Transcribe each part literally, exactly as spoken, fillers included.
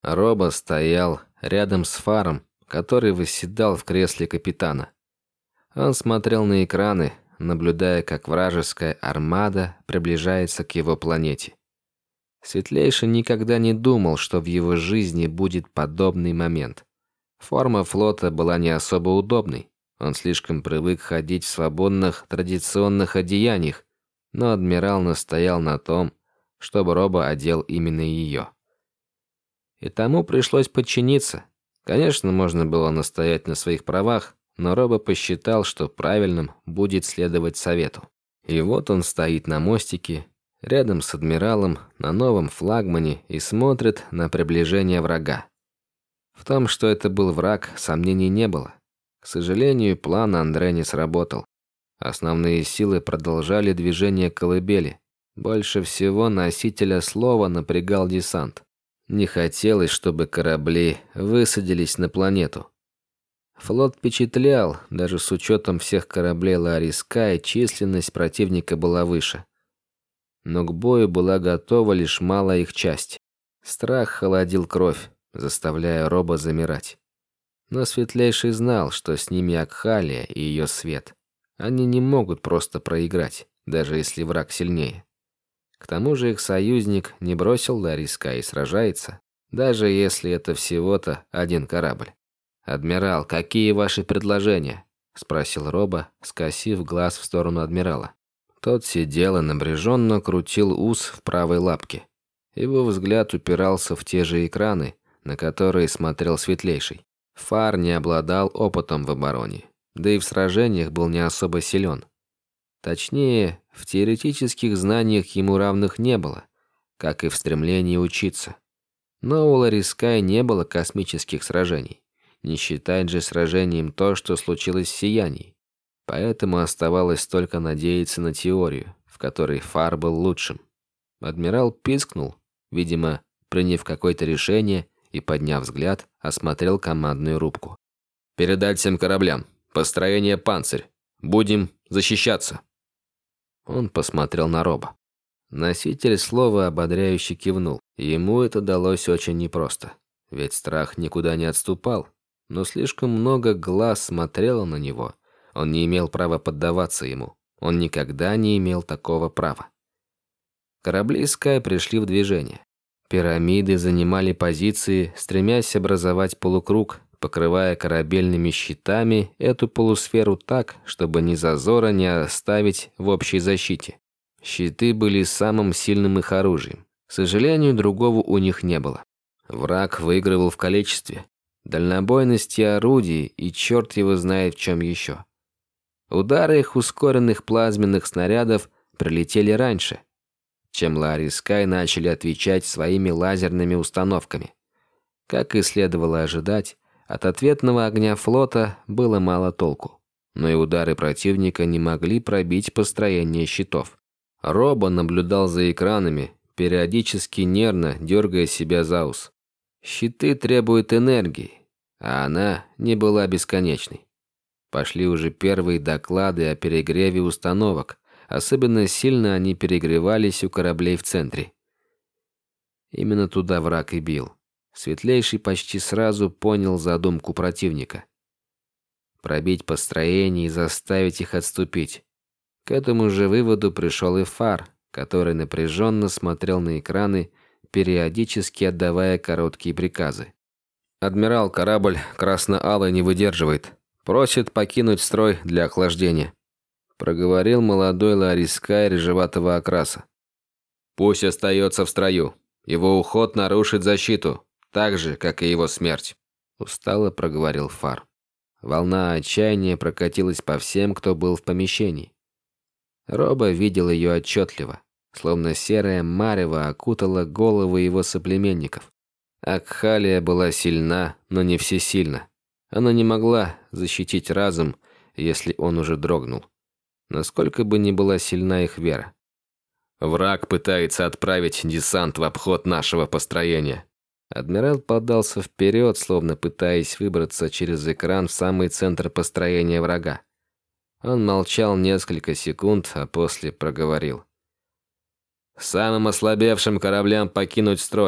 Роба стоял рядом с Фаром, который восседал в кресле капитана. Он смотрел на экраны, наблюдая, как вражеская армада приближается к его планете. Светлейший никогда не думал, что в его жизни будет подобный момент. Форма флота была не особо удобной. Он слишком привык ходить в свободных традиционных одеяниях, но адмирал настоял на том, чтобы Роба одел именно ее. И тому пришлось подчиниться. Конечно, можно было настоять на своих правах, но Роба посчитал, что правильным будет следовать совету. И вот он стоит на мостике, рядом с адмиралом, на новом флагмане и смотрит на приближение врага. В том, что это был враг, сомнений не было. К сожалению, план Андре не сработал. Основные силы продолжали движение колыбели. Больше всего носителя слова напрягал десант. Не хотелось, чтобы корабли высадились на планету. Флот впечатлял, даже с учетом всех кораблей Лаариска, и численность противника была выше. Но к бою была готова лишь малая их часть. Страх холодил кровь, заставляя Роба замирать. Но Светлейший знал, что с ними Акхалия и ее свет. Они не могут просто проиграть, даже если враг сильнее. К тому же их союзник не бросил Лаариска и сражается, даже если это всего-то один корабль. «Адмирал, какие ваши предложения?» – спросил Роба, скосив глаз в сторону адмирала. Тот сидел и напряженно крутил ус в правой лапке. Его взгляд упирался в те же экраны, на которые смотрел Светлейший. Фар не обладал опытом в обороне, да и в сражениях был не особо силен. Точнее, в теоретических знаниях ему равных не было, как и в стремлении учиться. Но у Лаариска не было космических сражений, не считать же сражением то, что случилось в Сиянии. Поэтому оставалось только надеяться на теорию, в которой Фар был лучшим. Адмирал пискнул, видимо, приняв какое-то решение, и, подняв взгляд, осмотрел командную рубку. «Передать всем кораблям. Построение «Панцирь». Будем защищаться». Он посмотрел на Роба. Носитель слова ободряюще кивнул. Ему это далось очень непросто. Ведь страх никуда не отступал. Но слишком много глаз смотрело на него. Он не имел права поддаваться ему. Он никогда не имел такого права. Корабли Скай пришли в движение. Пирамиды занимали позиции, стремясь образовать полукруг, покрывая корабельными щитами эту полусферу так, чтобы ни зазора не оставить в общей защите. Щиты были самым сильным их оружием. К сожалению, другого у них не было. Враг выигрывал в количестве, дальнобойности орудий и черт его знает в чем еще. Удары их ускоренных плазменных снарядов прилетели раньше, чем Лаариска начали отвечать своими лазерными установками. Как и следовало ожидать, от ответного огня флота было мало толку. Но и удары противника не могли пробить построение щитов. Роба наблюдал за экранами, периодически нервно дергая себя за ус. Щиты требуют энергии, а она не была бесконечной. Пошли уже первые доклады о перегреве установок. Особенно сильно они перегревались у кораблей в центре. Именно туда враг и бил. Светлейший почти сразу понял задумку противника. Пробить построение и заставить их отступить. К этому же выводу пришел и Фар, который напряженно смотрел на экраны, периодически отдавая короткие приказы. «Адмирал, корабль красно-алый не выдерживает. Просит покинуть строй для охлаждения», — проговорил молодой Лаариска рыжеватого окраса. «Пусть остается в строю. Его уход нарушит защиту, так же, как и его смерть», — устало проговорил Фар. Волна отчаяния прокатилась по всем, кто был в помещении. Роба видел ее отчетливо, словно серая марево окутала головы его соплеменников. Акхалия была сильна, но не всесильна. Она не могла защитить разум, если он уже дрогнул. Насколько бы ни была сильна их вера. «Враг пытается отправить десант в обход нашего построения». Адмирал подался вперед, словно пытаясь выбраться через экран в самый центр построения врага. Он молчал несколько секунд, а после проговорил. «Самым ослабевшим кораблям покинуть строй.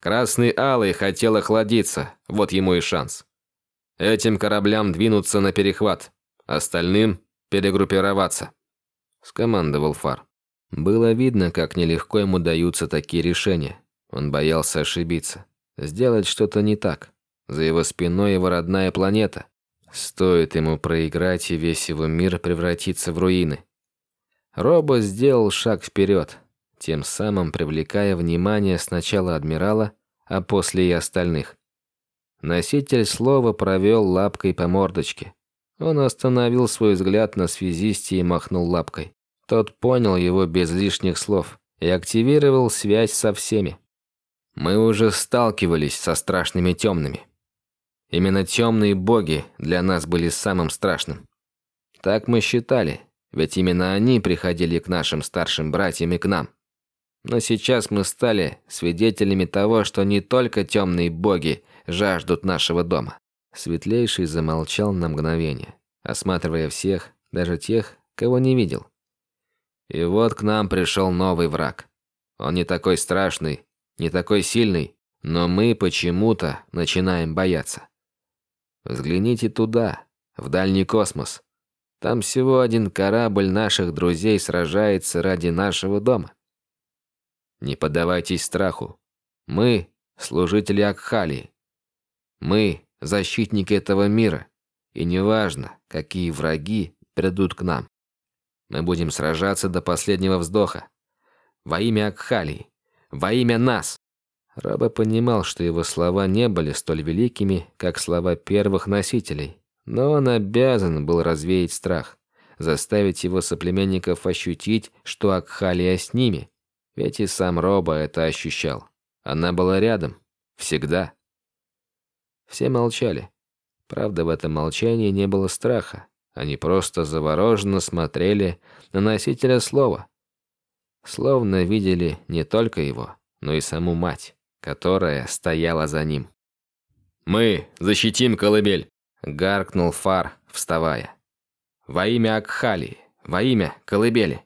Красный Алый хотел охладиться, вот ему и шанс. Этим кораблям двинуться на перехват, остальным перегруппироваться», – скомандовал Фар. Было видно, как нелегко ему даются такие решения. Он боялся ошибиться, сделать что-то не так. За его спиной его родная планета. Стоит ему проиграть, и весь его мир превратится в руины. Робо сделал шаг вперед, тем самым привлекая внимание сначала адмирала, а после и остальных. Носитель слова провел лапкой по мордочке. Он остановил свой взгляд на связисте и махнул лапкой. Тот понял его без лишних слов и активировал связь со всеми. Мы уже сталкивались со страшными темными. Именно темные боги для нас были самым страшным. Так мы считали, ведь именно они приходили к нашим старшим братьям и к нам. Но сейчас мы стали свидетелями того, что не только темные боги жаждут нашего дома. Светлейший замолчал на мгновение, осматривая всех, даже тех, кого не видел. И вот к нам пришел новый враг. Он не такой страшный, не такой сильный, но мы почему-то начинаем бояться. Взгляните туда, в дальний космос. Там всего один корабль наших друзей сражается ради нашего дома. Не поддавайтесь страху. Мы – служители Акхалии. Мы – защитники этого мира. И неважно, какие враги придут к нам. Мы будем сражаться до последнего вздоха. Во имя Акхалии. Во имя нас. Робо понимал, что его слова не были столь великими, как слова первых носителей. Но он обязан был развеять страх. Заставить его соплеменников ощутить, что Акхалия с ними. Ведь и сам Робо это ощущал. Она была рядом. Всегда. Все молчали. Правда, в этом молчании не было страха. Они просто завороженно смотрели на носителя слова. Словно видели не только его, но и саму мать, которая стояла за ним. «Мы защитим колыбель!» – гаркнул Фар, вставая. «Во имя Акхалии, во имя колыбели!»